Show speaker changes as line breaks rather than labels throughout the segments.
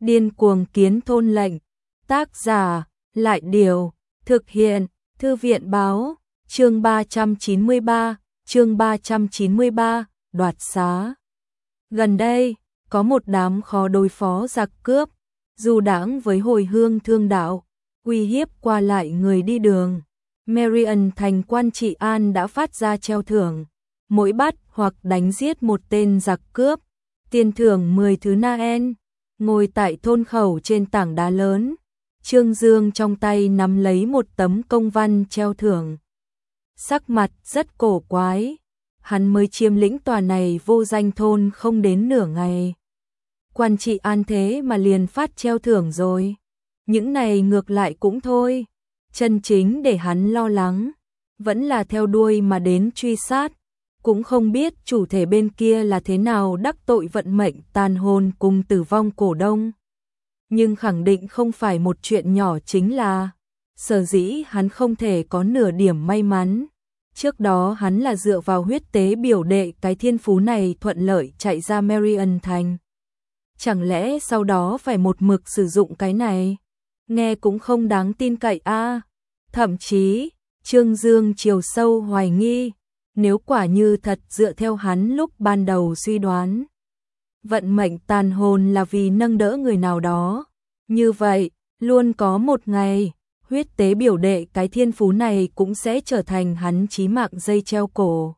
Điên cuồng kiến thôn lệnh. Tác giả, Lại Điều. Thực hiện, Thư viện Báo. Chương 393, đoạt xá. Gần đây, có một đám khó đối phó giặc cướp, dù đãng với hồi hương thương đạo, uy hiếp qua lại người đi đường. Marion thành quan trị an đã phát ra treo thưởng, mỗi bắt hoặc đánh giết một tên giặc cướp, tiền thưởng 10 thứ Naen. Ngồi tại thôn khẩu trên tảng đá lớn, Trương Dương trong tay nắm lấy một tấm công văn treo thưởng. Sắc mặt rất cổ quái, hắn mới chiếm lĩnh tòa này vô danh thôn không đến nửa ngày. Quan trị an thế mà liền phát treo thưởng rồi. Những này ngược lại cũng thôi, chân chính để hắn lo lắng vẫn là theo đuôi mà đến truy sát. Cũng không biết chủ thể bên kia là thế nào đắc tội vận mệnh tàn hồn cùng tử vong cổ đông. Nhưng khẳng định không phải một chuyện nhỏ, chính là sở dĩ hắn không thể có nửa điểm may mắn. Trước đó hắn là dựa vào huyết tế biểu đệ cái thiên phú này thuận lợi chạy ra Marion thành. Chẳng lẽ sau đó phải một mực sử dụng cái này? Nghe cũng không đáng tin cậy a. Thậm chí, Trương Dương chiều sâu hoài nghi, nếu quả như thật dựa theo hắn lúc ban đầu suy đoán, vận mệnh tàn hồn là vì nâng đỡ người nào đó, như vậy, luôn có một ngày, huyết tế biểu đệ cái thiên phú này cũng sẽ trở thành hắn chí mạng dây treo cổ.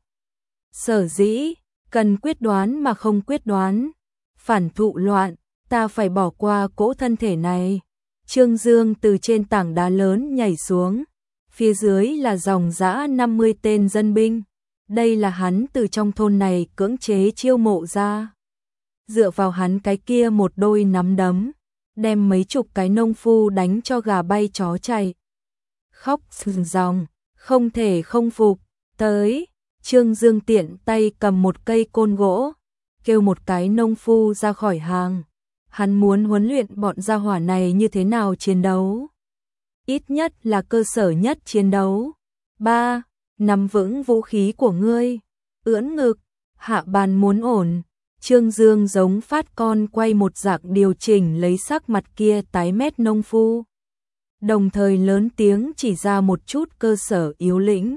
Sở dĩ, cần quyết đoán mà không quyết đoán, phản thụ loạn, ta phải bỏ qua cỗ thân thể này. Trương Dương từ trên tảng đá lớn nhảy xuống, phía dưới là dòng dã 50 tên dân binh. Đây là hắn từ trong thôn này cưỡng chế chiêu mộ ra. Dựa vào hắn cái kia một đôi nắm đấm, đem mấy chục cái nông phu đánh cho gà bay chó chạy. Khóc sừng ròng, không thể không phục. Tới, Trương Dương tiện tay cầm một cây côn gỗ, kêu một cái nông phu ra khỏi hàng. Hắn muốn huấn luyện bọn gia hỏa này như thế nào chiến đấu. Ít nhất là cơ sở nhất chiến đấu. 3. Nắm vững vũ khí của ngươi, ưỡn ngực, hạ bàn muốn ổn. Trương Dương giống phát con quay một dạng điều chỉnh lấy sắc mặt kia tái mét nông phu, đồng thời lớn tiếng chỉ ra một chút cơ sở yếu lĩnh.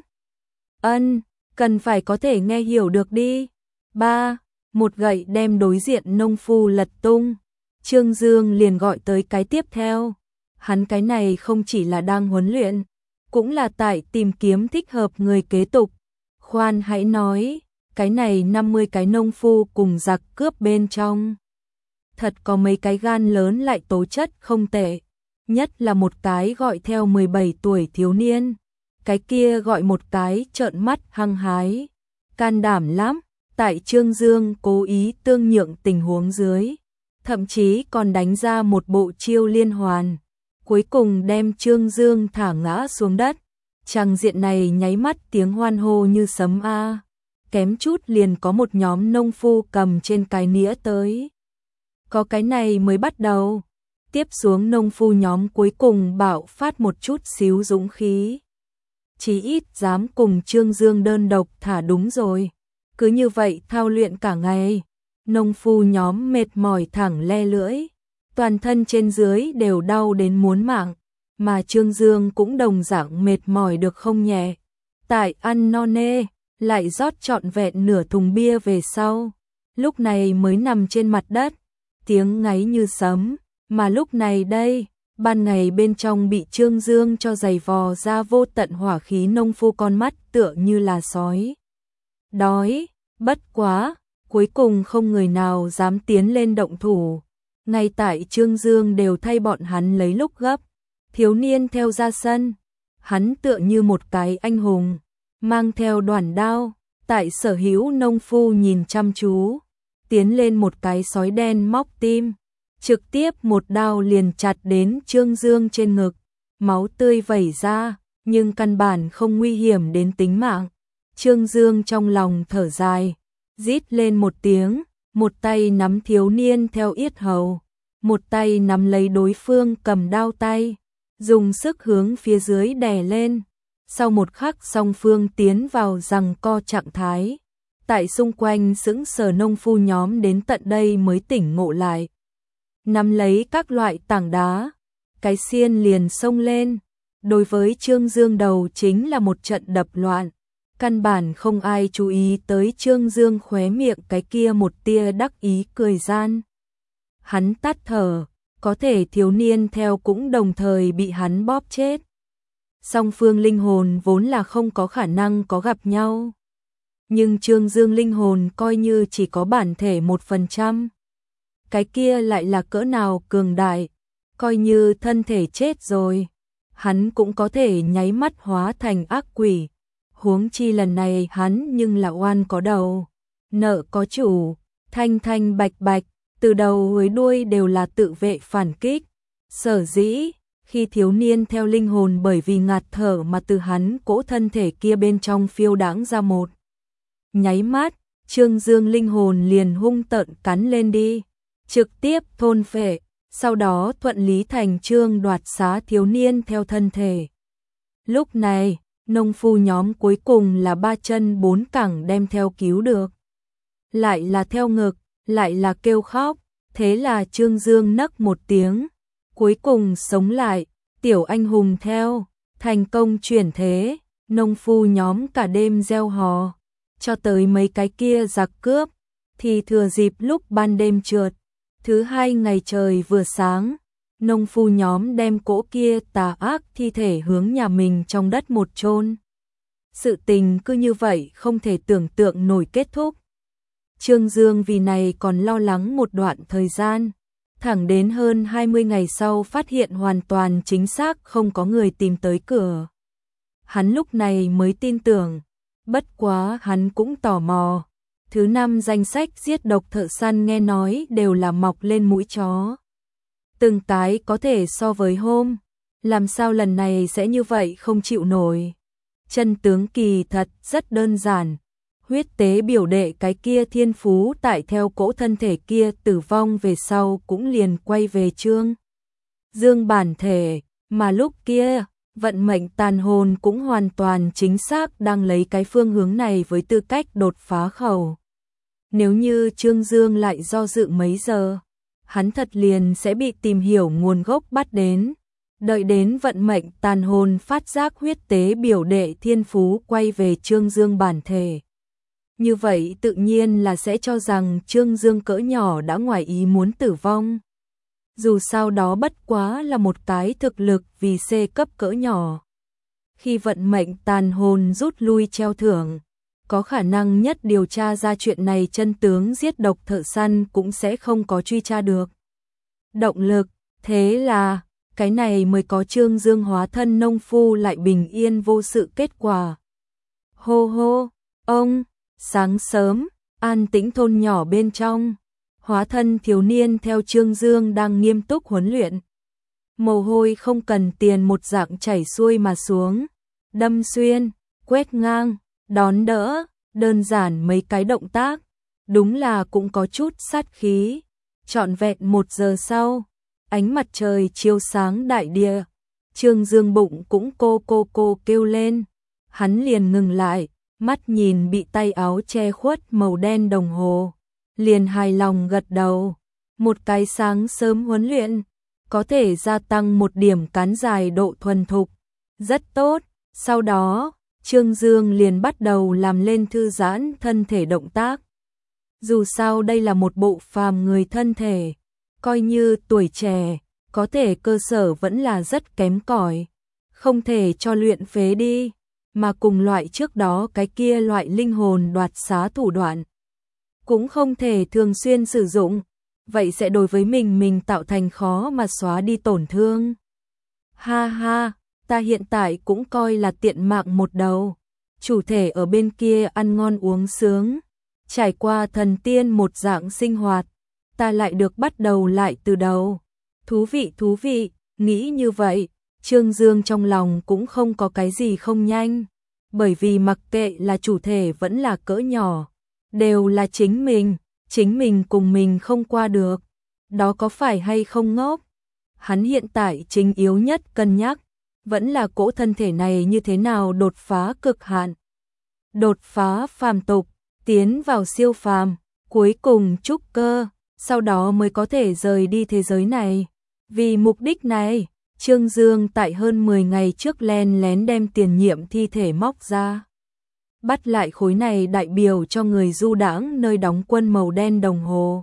Cần phải có thể nghe hiểu được đi. 3. Một gậy đem đối diện nông phu lật tung. Trương Dương liền gọi tới cái tiếp theo. Hắn cái này không chỉ là đang huấn luyện, cũng là tại tìm kiếm thích hợp người kế tục. Khoan hãy nói, cái này 50 cái nông phu cùng giặc cướp bên trong, thật có mấy cái gan lớn lại tố chất không tệ. Nhất là một cái gọi theo 17 tuổi thiếu niên, cái kia gọi một cái trợn mắt hăng hái, can đảm lắm. Tại Trương Dương cố ý tương nhượng tình huống dưới, thậm chí còn đánh ra một bộ chiêu liên hoàn, cuối cùng đem Trương Dương thả ngã xuống đất. Trang diện này nháy mắt tiếng hoan hô như sấm a. Kém chút liền có một nhóm nông phu cầm trên cái nĩa tới. Có cái này mới bắt đầu. Tiếp xuống nông phu nhóm cuối cùng bạo phát một chút xíu dũng khí. Chí ít dám cùng Trương Dương đơn độc thả. Đúng rồi. Cứ như vậy thao luyện cả ngày, nông phu nhóm mệt mỏi thẳng le lưỡi, toàn thân trên dưới đều đau đến muốn mạng, mà Trương Dương cũng đồng dạng mệt mỏi được không nhẹ. Tại ăn no nê, lại rót trọn vẹn nửa thùng bia về sau, lúc này mới nằm trên mặt đất, tiếng ngáy như sấm, mà lúc này đây, ban ngày bên trong bị Trương Dương cho giày vò ra vô tận hỏa khí nông phu con mắt tựa như là sói đói. Bất quá, cuối cùng không người nào dám tiến lên động thủ. Ngay tại Trương Dương đều thay bọn hắn lấy lúc gấp, thiếu niên theo ra sân, hắn tựa như một cái anh hùng, mang theo đoản đao, tại sở hữu nông phu nhìn chăm chú, tiến lên một cái sói đen móc tim, trực tiếp một đao liền chặt đến Trương Dương trên ngực, máu tươi vẩy ra, nhưng căn bản không nguy hiểm đến tính mạng. Trương Dương trong lòng thở dài, rít lên một tiếng, một tay nắm thiếu niên theo yết hầu, một tay nắm lấy đối phương cầm đao tay, dùng sức hướng phía dưới đè lên. Sau một khắc song phương tiến vào giằng co trạng thái. Tại xung quanh sững sờ nông phu nhóm đến tận đây mới tỉnh ngộ lại. nắm lấy các loại tảng đá, cái xiên liền xông lên. Đối với Trương Dương đầu chính là một trận đập loạn, căn bản không ai chú ý tới Trương Dương khóe miệng cái kia một tia đắc ý cười gian. Hắn tắt thở, có thể thiếu niên theo cũng đồng thời bị hắn bóp chết. Song phương linh hồn vốn là không có khả năng có gặp nhau. Nhưng Trương Dương linh hồn coi như chỉ có bản thể 1%. Cái kia lại là cỡ nào cường đại, coi như thân thể chết rồi, hắn cũng có thể nháy mắt hóa thành ác quỷ. Huống chi lần này hắn nhưng là oan có đầu, nợ có chủ, thanh thanh bạch bạch, từ đầu tới đuôi đều là tự vệ phản kích. Sở dĩ, khi thiếu niên theo linh hồn bởi vì ngạt thở mà từ hắn cỗ thân thể kia bên trong phiêu đãng ra một nháy mắt, Trương Dương linh hồn liền hung tợn cắn lên đi, trực tiếp thôn phệ, sau đó thuận lý thành chương đoạt xá thiếu niên theo thân thể. Lúc này, nông phu nhóm cuối cùng là 3 chân 4 cẳng đem theo cứu được. Lại là theo ngực, lại là kêu khóc, thế là Trương Dương nấc một tiếng, cuối cùng sống lại, tiểu anh hùng theo, thành công chuyển thế, nông phu nhóm cả đêm gieo hò, cho tới mấy cái kia giặc cướp, thì thừa dịp lúc ban đêm trượt. Thứ hai ngày trời vừa sáng, nông phu nhóm đem cỗ kia tà ác thi thể hướng nhà mình trong đất một chôn. Sự tình cứ như vậy không thể tưởng tượng nổi kết thúc. Trương Dương vì này còn lo lắng một đoạn thời gian, thẳng đến hơn 20 ngày sau phát hiện hoàn toàn chính xác không có người tìm tới cửa. Hắn lúc này mới tin tưởng, bất quá hắn cũng tò mò. Thứ 5 danh sách giết độc thợ săn nghe nói đều là mọc lên mũi chó. Từng cái có thể so với hôm, làm sao lần này sẽ như vậy không chịu nổi. Chân tướng kỳ thật rất đơn giản, huyết tế biểu đệ cái kia thiên phú tại theo cỗ thân thể kia tử vong về sau cũng liền quay về Trương Dương bản thể, mà lúc kia, vận mệnh tàn hồn cũng hoàn toàn chính xác đang lấy cái phương hướng này với tư cách đột phá khẩu. Nếu như Trương Dương lại do dự mấy giờ, hắn thật liền sẽ bị tìm hiểu nguồn gốc bắt đến. Đợi đến vận mệnh tàn hồn phát giác huyết tế biểu đệ thiên phú quay về Trương Dương bản thể. Như vậy tự nhiên là sẽ cho rằng Trương Dương cỡ nhỏ đã ngoài ý muốn tử vong. Dù sao đó bất quá là một cái thực lực vì C cấp cỡ nhỏ. Khi vận mệnh tàn hồn rút lui treo thưởng, có khả năng nhất điều tra ra chuyện này chân tướng giết độc thợ săn cũng sẽ không có truy tra được động lực, thế là cái này mới có Trương Dương hóa thân nông phu lại bình yên vô sự kết quả. Hô hô, ông, sáng sớm, an tĩnh thôn nhỏ bên trong, hóa thân thiếu niên theo Trương Dương đang nghiêm túc huấn luyện. Mồ hôi không cần tiền một dạng chảy xuôi mà xuống, đâm xuyên, quét ngang, đón đỡ, đơn giản mấy cái động tác, đúng là cũng có chút sát khí. Trọn vẹn 1 giờ sau, ánh mặt trời chiếu sáng đại địa, Trương Dương bụng cũng cô kêu lên, hắn liền ngừng lại, mắt nhìn bị tay áo che khuất màu đen đồng hồ, liền hài lòng gật đầu. Một cái sáng sớm huấn luyện, có thể gia tăng 1 điểm cán dài độ thuần thục, rất tốt. Sau đó, Trương Dương liền bắt đầu làm lên thư giãn thân thể động tác. Dù sao đây là một bộ phàm người thân thể, coi như tuổi trẻ, có thể cơ sở vẫn là rất kém cỏi, không thể cho luyện phế đi, mà cùng loại trước đó cái kia loại linh hồn đoạt xá thủ đoạn, cũng không thể thường xuyên sử dụng, vậy sẽ đối với mình tạo thành khó mà xóa đi tổn thương. Ha ha, ta hiện tại cũng coi là tiện mạng một đầu, chủ thể ở bên kia ăn ngon uống sướng, trải qua thần tiên một dạng sinh hoạt, ta lại được bắt đầu lại từ đầu. Thú vị, nghĩ như vậy, Trương Dương trong lòng cũng không có cái gì không nhanh, bởi vì mặc kệ là chủ thể vẫn là cỡ nhỏ, đều là chính mình cùng mình không qua được, đó có phải hay không ngốc? Hắn hiện tại chính yếu nhất cân nhắc, vẫn là cỗ thân thể này như thế nào đột phá cực hạn, đột phá phàm tục, tiến vào siêu phàm, cuối cùng trúc cơ, sau đó mới có thể rời đi thế giới này. Vì mục đích này, Trương Dương tại hơn 10 ngày trước len lén đem tiền nhiệm thi thể móc ra. Bắt lại khối này đại biểu cho người du đãng nơi đóng quân màu đen đồng hồ.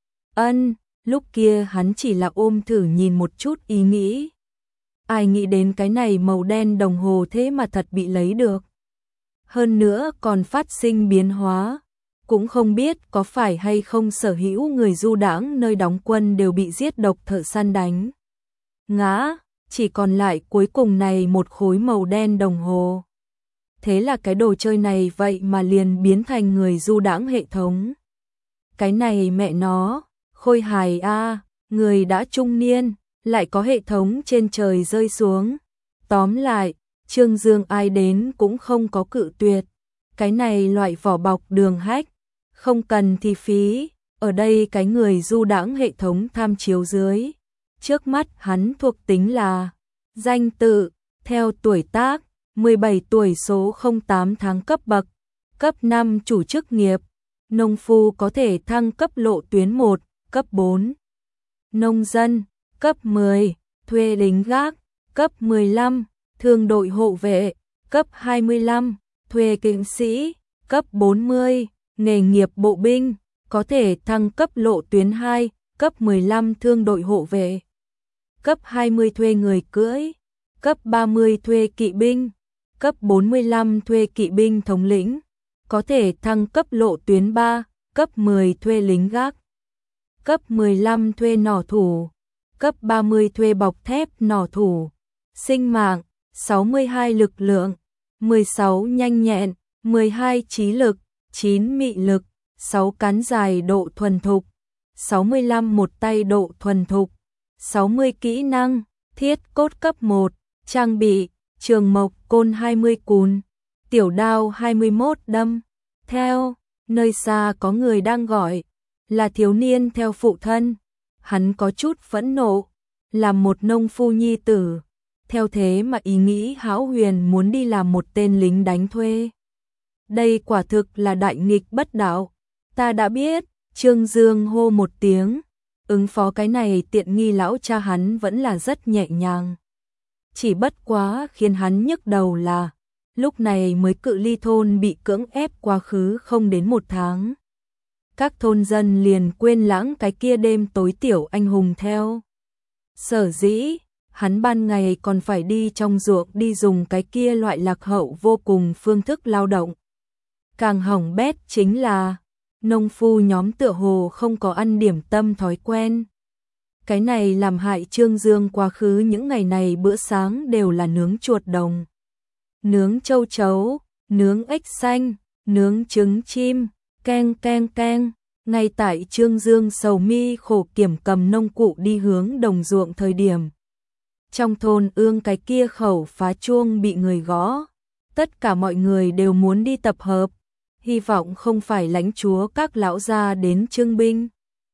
Lúc kia hắn chỉ là ôm thử nhìn một chút ý nghĩ. Ai nghĩ đến cái này màu đen đồng hồ thế mà thật bị lấy được. Hơn nữa còn phát sinh biến hóa. Cũng không biết có phải hay không sở hữu người du đãng nơi đóng quân đều bị giết độc thợ săn đánh ngã, chỉ còn lại cuối cùng này một khối màu đen đồng hồ. Thế là cái đồ chơi này vậy mà liền biến thành người du đãng hệ thống. Cái này mẹ nó, khôi hài a, người đã trung niên, lại có hệ thống trên trời rơi xuống. Tóm lại, Trương Dương ai đến cũng không có cự tuyệt. Cái này loại vỏ bọc đường hack, không cần thì phí, ở đây cái người du đãng hệ thống tham chiếu dưới. Trước mắt hắn thuộc tính là danh tự, theo tuổi tác, 17 tuổi số 08 tháng cấp bậc, cấp 5 chủ chức nghiệp, nông phu có thể thăng cấp lộ tuyến 1, cấp 4. Nông dân, cấp 10, thuê lính gác, cấp 15, thương đội hộ vệ, cấp 25, thuê kỵ sĩ, cấp 40, nghề nghiệp bộ binh, có thể thăng cấp lộ tuyến 2, cấp 15 thương đội hộ vệ, cấp 20 thuê người cưỡi, cấp 30 thuê kỵ binh, cấp 45 thuê kỵ binh thống lĩnh, có thể thăng cấp lộ tuyến 3, cấp 10 thuê lính gác, cấp 15 thuê nỏ thủ, cấp 30 thuê bọc thép nỏ thủ, sinh mạng, 62 lực lượng, 16 nhanh nhẹn, 12 trí lực, 9 mị lực, 6 cán dài độ thuần thục, 65 một tay độ thuần thục, 60 kỹ năng, thiết cốt cấp 1, trang bị, trường mộc côn 20 cùn, tiểu đao 21 đâm. Theo, nơi xa có người đang gọi, là thiếu niên theo phụ thân. Hắn có chút phẫn nộ, làm một nông phu nhi tử. Theo thế mà ý nghĩ hão huyền muốn đi làm một tên lính đánh thuê. Đây quả thực là đại nghịch bất đạo. Ta đã biết, Trương Dương hô một tiếng. Ứng phó cái này tiện nghi lão cha hắn vẫn là rất nhẹ nhàng. Chỉ bất quá khiến hắn nhức đầu là, lúc này mới cự ly thôn bị cưỡng ép quá khứ không đến 1 tháng. Các thôn dân liền quên lãng cái kia đêm tối tiểu anh hùng theo. Sở dĩ, hắn ban ngày còn phải đi trong ruộng đi dùng cái kia loại lạc hậu vô cùng phương thức lao động. Càng hỏng bét chính là, nông phu nhóm tựa hồ không có ăn điểm tâm thói quen. Cái này làm hại Trương Dương quá khứ những ngày này bữa sáng đều là nướng chuột đồng, nướng châu chấu, nướng ếch xanh, nướng trứng chim, keng keng keng. Ngay tại Trương Dương sầu mi khổ kiểm cầm nông cụ đi hướng đồng ruộng thời điểm. Trong thôn ương cái kia khẩu phá chuông bị người gõ. Tất cả mọi người đều muốn đi tập hợp. Hy vọng không phải lãnh chúa các lão gia đến trưng binh.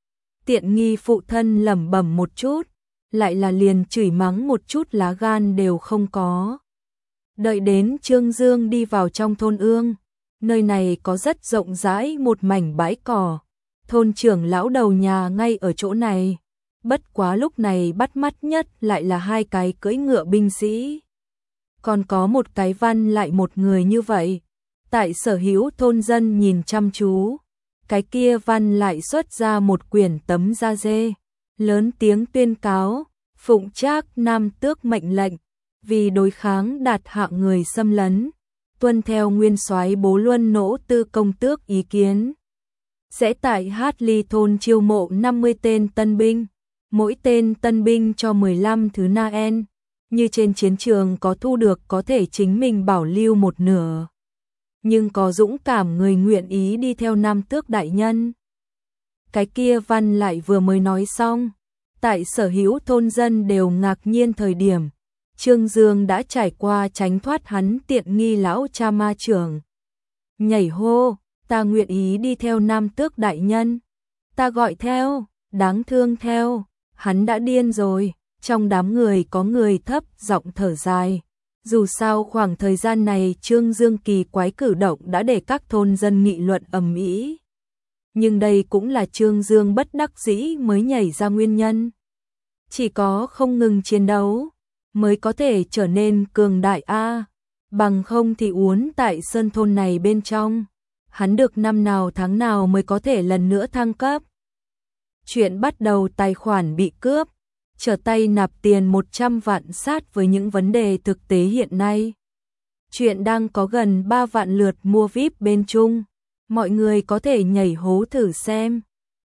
Tiện nghi phụ thân lẩm bẩm một chút, lại là liền chửi mắng một chút lá gan đều không có. Đợi đến Trương Dương đi vào trong thôn ương, nơi này có rất rộng rãi một mảnh bãi cỏ. Thôn trưởng lão đầu nhà ngay ở chỗ này. Bất quá lúc này bắt mắt nhất lại là 2 cái cưỡi ngựa binh sĩ. Còn có một cái văn lại một người như vậy. Tại sở hữu thôn dân nhìn chăm chú, cái kia văn lại xuất ra một quyển tấm da dê, lớn tiếng tuyên cáo, phụng trác Nam Tước mệnh lệnh, vì đối kháng đạt hạng người xâm lấn, tuân theo nguyên soái Bố Luân Nỗ Tư công tước ý kiến. Sẽ tại Hát Ly thôn chiêu mộ 50 tên tân binh, mỗi tên tân binh cho 15 thứ Naen, như trên chiến trường có thu được có thể chính mình bảo lưu một nửa. Nhưng có dũng cảm người nguyện ý đi theo Nam Tước đại nhân. Cái kia văn lại vừa mới nói xong, tại sở hữu thôn dân đều ngạc nhiên thời điểm, Trương Dương đã trải qua tránh thoát hắn tiện nghi lão cha ma trưởng. Nhảy hô, ta nguyện ý đi theo Nam Tước đại nhân. Ta gọi theo, đáng thương theo, hắn đã điên rồi. Trong đám người có người thấp giọng thở dài. Dù sao khoảng thời gian này Trương Dương kỳ quái cử động đã để các thôn dân nghị luận ầm ĩ. nhưng đây cũng là Trương Dương bất đắc dĩ mới nhảy ra nguyên nhân. Chỉ có không ngừng chiến đấu mới có thể trở nên cường đại a, bằng không thì uốn tại sơn thôn này bên trong, hắn được năm nào tháng nào mới có thể lần nữa thăng cấp. Chuyện bắt đầu tài khoản bị cướp, trở tay nạp tiền 100 vạn sát với những vấn đề thực tế hiện nay. Chuyện đang có gần 3 vạn lượt mua VIP bên Trung, mọi người có thể nhảy hố thử xem.